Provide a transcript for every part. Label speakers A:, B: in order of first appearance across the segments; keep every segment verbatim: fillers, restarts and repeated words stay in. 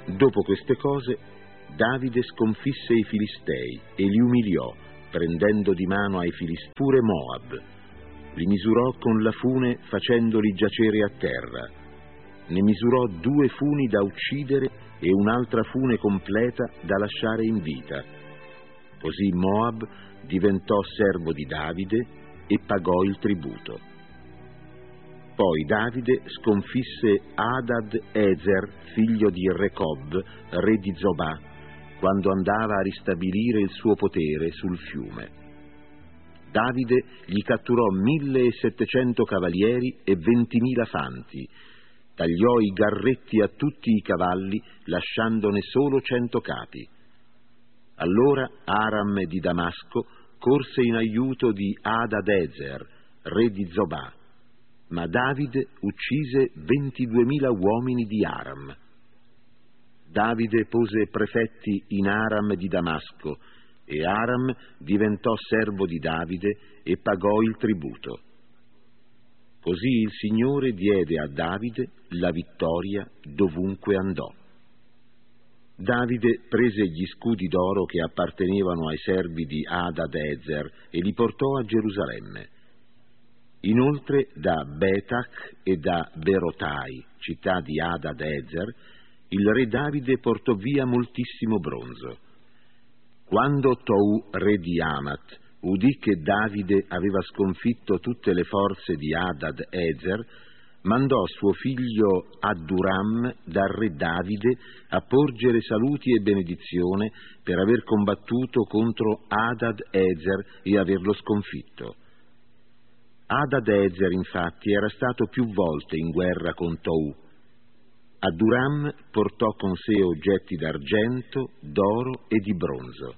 A: Dopo queste cose, Davide sconfisse i Filistei e li umiliò, prendendo di mano ai Filistei pure Moab. Li misurò con la fune facendoli giacere a terra. Ne misurò due funi da uccidere e un'altra fune completa da lasciare in vita. Così Moab diventò servo di Davide e pagò il tributo. Poi Davide sconfisse Hadad-Ezer, figlio di Recob, re di Zobà, quando andava a ristabilire il suo potere sul fiume. Davide gli catturò millesettecento cavalieri e ventimila fanti, tagliò i garretti a tutti i cavalli, lasciandone solo cento capi. Allora Aram di Damasco corse in aiuto di Hadad-Ezer, re di Zobà, ma Davide uccise ventiduemila uomini di Aram. Davide pose prefetti in Aram di Damasco, e Aram diventò servo di Davide e pagò il tributo. Così il Signore diede a Davide la vittoria dovunque andò. Davide prese gli scudi d'oro che appartenevano ai servi di Hadad-Ezer e li portò a Gerusalemme. Inoltre da Betach e da Berotai, città di Hadad-Ezer, il re Davide portò via moltissimo bronzo. Quando Tou, re di Amat, udì che Davide aveva sconfitto tutte le forze di Hadad-Ezer, mandò suo figlio Adduram dal re Davide a porgere saluti e benedizione per aver combattuto contro Hadad-Ezer e averlo sconfitto. Hadad-Ezer infatti era stato più volte in guerra con Tou. Adduram portò con sé oggetti d'argento, d'oro e di bronzo.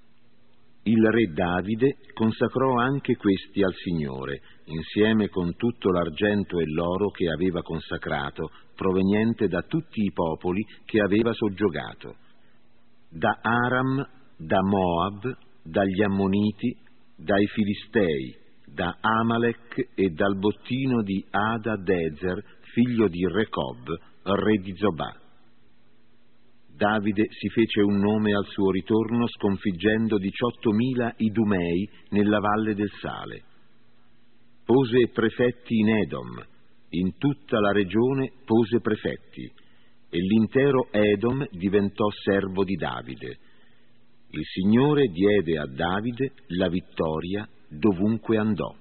A: Il re Davide consacrò anche questi al Signore, insieme con tutto l'argento e l'oro che aveva consacrato, proveniente da tutti i popoli che aveva soggiogato, da Aram, da Moab, dagli Ammoniti, dai Filistei, da Amalek e dal bottino di Hadad-Ezer, figlio di Recob, re di Zobà. Davide si fece un nome al suo ritorno sconfiggendo diciottomila Idumei nella valle del Sale. Pose prefetti in Edom, in tutta la regione pose prefetti, e l'intero Edom diventò servo di Davide. Il Signore diede a Davide la vittoria dovunque andò.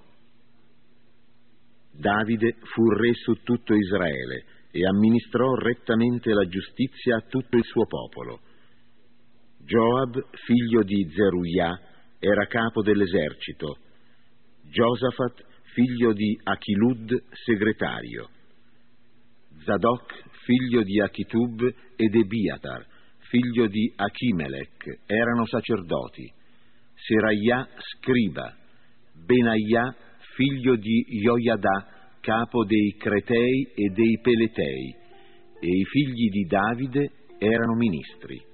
A: Davide fu re su tutto Israele e amministrò rettamente la giustizia a tutto il suo popolo. Joab, figlio di Zeruiah, era capo dell'esercito. Giosafat, figlio di Achilud, segretario. Zadok, figlio di Achitub, ed Ebiatar, figlio di Achimelech, erano sacerdoti. Seraiah, scriba. Benaiah, figlio di Joiada, capo dei Cretei e dei Peletei, e i figli di Davide erano ministri.